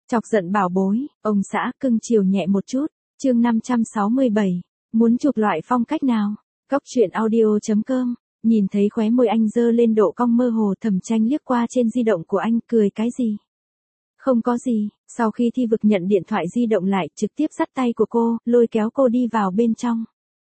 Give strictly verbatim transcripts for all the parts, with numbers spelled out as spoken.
Chọc giận bảo bối, ông xã cưng chiều nhẹ một chút, chương năm trăm sáu mươi bảy, muốn chụp loại phong cách nào? Góc truyện audio.com, nhìn thấy khóe môi anh dơ lên độ cong mơ hồ, Thẩm Tranh liếc qua trên di động của anh, cười cái gì? Không có gì, sau khi Thi Vực nhận điện thoại di động lại, trực tiếp dắt tay của cô, lôi kéo cô đi vào bên trong.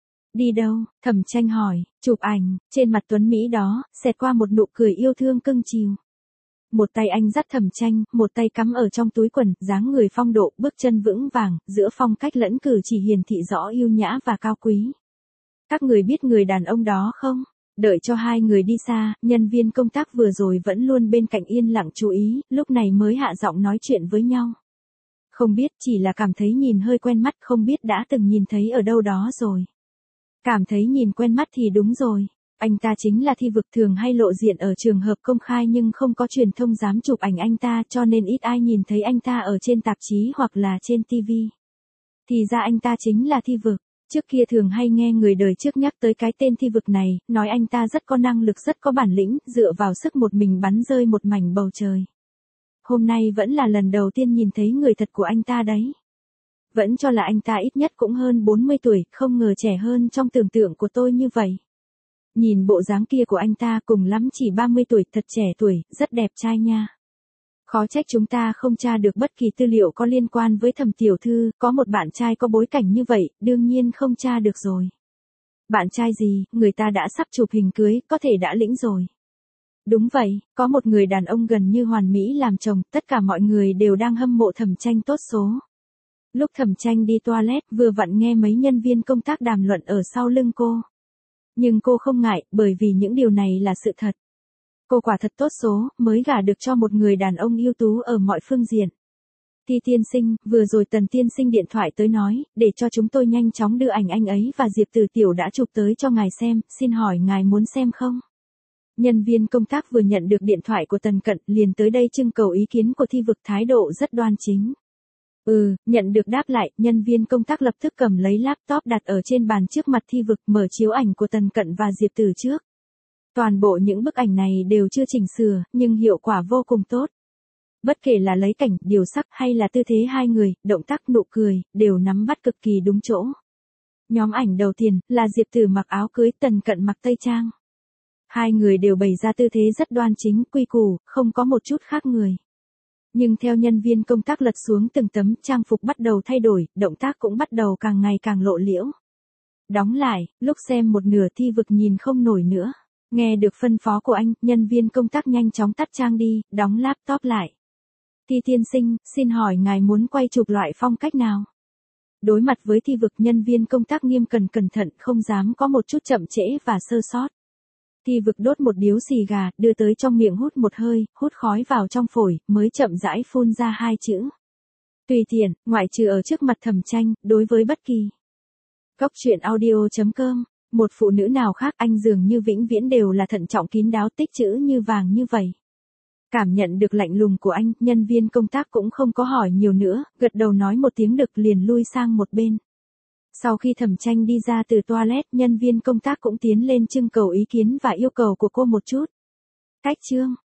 Đi đâu? Thẩm Tranh hỏi, chụp ảnh, trên mặt tuấn Mỹ đó, xẹt qua một nụ cười yêu thương cưng chiều. Một tay anh dắt Thẩm Tranh, một tay cắm ở trong túi quần, dáng người phong độ, bước chân vững vàng, giữa phong cách lẫn cử chỉ hiển thị rõ yêu nhã và cao quý. Các người biết người đàn ông đó không? Đợi cho hai người đi xa, nhân viên công tác vừa rồi vẫn luôn bên cạnh yên lặng chú ý, lúc này mới hạ giọng nói chuyện với nhau. Không biết, chỉ là cảm thấy nhìn hơi quen mắt, không biết đã từng nhìn thấy ở đâu đó rồi. Cảm thấy nhìn quen mắt thì đúng rồi. Anh ta chính là Thi Vực, thường hay lộ diện ở trường hợp công khai nhưng không có truyền thông dám chụp ảnh anh ta, cho nên ít ai nhìn thấy anh ta ở trên tạp chí hoặc là trên ti vi. Thì ra anh ta chính là Thi Vực. Trước kia thường hay nghe người đời trước nhắc tới cái tên Thi Vực này, nói anh ta rất có năng lực, rất có bản lĩnh, dựa vào sức một mình bắn rơi một mảnh bầu trời. Hôm nay vẫn là lần đầu tiên nhìn thấy người thật của anh ta đấy. Vẫn cho là anh ta ít nhất cũng hơn bốn mươi tuổi, không ngờ trẻ hơn trong tưởng tượng của tôi như vậy. Nhìn bộ dáng kia của anh ta, cùng lắm chỉ ba mươi tuổi, thật trẻ tuổi, rất đẹp trai nha. Khó trách chúng ta không tra được bất kỳ tư liệu có liên quan với Thẩm tiểu thư, có một bạn trai có bối cảnh như vậy, đương nhiên không tra được rồi. Bạn trai gì, người ta đã sắp chụp hình cưới, có thể đã lĩnh rồi. Đúng vậy, có một người đàn ông gần như hoàn mỹ làm chồng, tất cả mọi người đều đang hâm mộ Thẩm Tranh tốt số. Lúc Thẩm Tranh đi toilet, vừa vặn nghe mấy nhân viên công tác đàm luận ở sau lưng cô. Nhưng cô không ngại, bởi vì những điều này là sự thật. Cô quả thật tốt số, mới gả được cho một người đàn ông ưu tú ở mọi phương diện. Thi tiên sinh, vừa rồi Tần tiên sinh điện thoại tới nói, để cho chúng tôi nhanh chóng đưa ảnh anh ấy và Diệp Tử Tiểu đã chụp tới cho ngài xem, xin hỏi ngài muốn xem không? Nhân viên công tác vừa nhận được điện thoại của Tần Cận, liền tới đây trưng cầu ý kiến của Thi Vực, thái độ rất đoan chính. Ừ, nhận được đáp lại, nhân viên công tác lập tức cầm lấy laptop đặt ở trên bàn trước mặt Thi Vực, mở chiếu ảnh của Tần Cận và Diệp Tử trước. Toàn bộ những bức ảnh này đều chưa chỉnh sửa, nhưng hiệu quả vô cùng tốt. Bất kể là lấy cảnh, điều sắc hay là tư thế hai người, động tác, nụ cười, đều nắm bắt cực kỳ đúng chỗ. Nhóm ảnh đầu tiên là Diệp Tử mặc áo cưới, Tần Cận mặc tây trang. Hai người đều bày ra tư thế rất đoan chính, quy củ, không có một chút khác người. Nhưng theo nhân viên công tác lật xuống từng tấm, trang phục bắt đầu thay đổi, động tác cũng bắt đầu càng ngày càng lộ liễu. Đóng lại, lúc xem một nửa Thi Vực nhìn không nổi nữa. Nghe được phân phó của anh, nhân viên công tác nhanh chóng tắt trang đi, đóng laptop lại. Thi tiên sinh, xin hỏi ngài muốn quay chụp loại phong cách nào? Đối mặt với Thi Vực, nhân viên công tác nghiêm cẩn cẩn thận, không dám có một chút chậm trễ và sơ sót. Thi Vực đốt một điếu xì gà, đưa tới trong miệng hút một hơi, hút khói vào trong phổi, mới chậm rãi phun ra hai chữ. Tùy tiện, ngoại trừ ở trước mặt Thẩm Tranh, đối với bất kỳ. Góc truyện audio.com, một phụ nữ nào khác, anh dường như vĩnh viễn đều là thận trọng kín đáo, tích chữ như vàng như vậy. Cảm nhận được lạnh lùng của anh, nhân viên công tác cũng không có hỏi nhiều nữa, gật đầu nói một tiếng được, liền lui sang một bên. Sau khi Thẩm Tranh đi ra từ toilet, nhân viên công tác cũng tiến lên trưng cầu ý kiến và yêu cầu của cô một chút. Cách chương,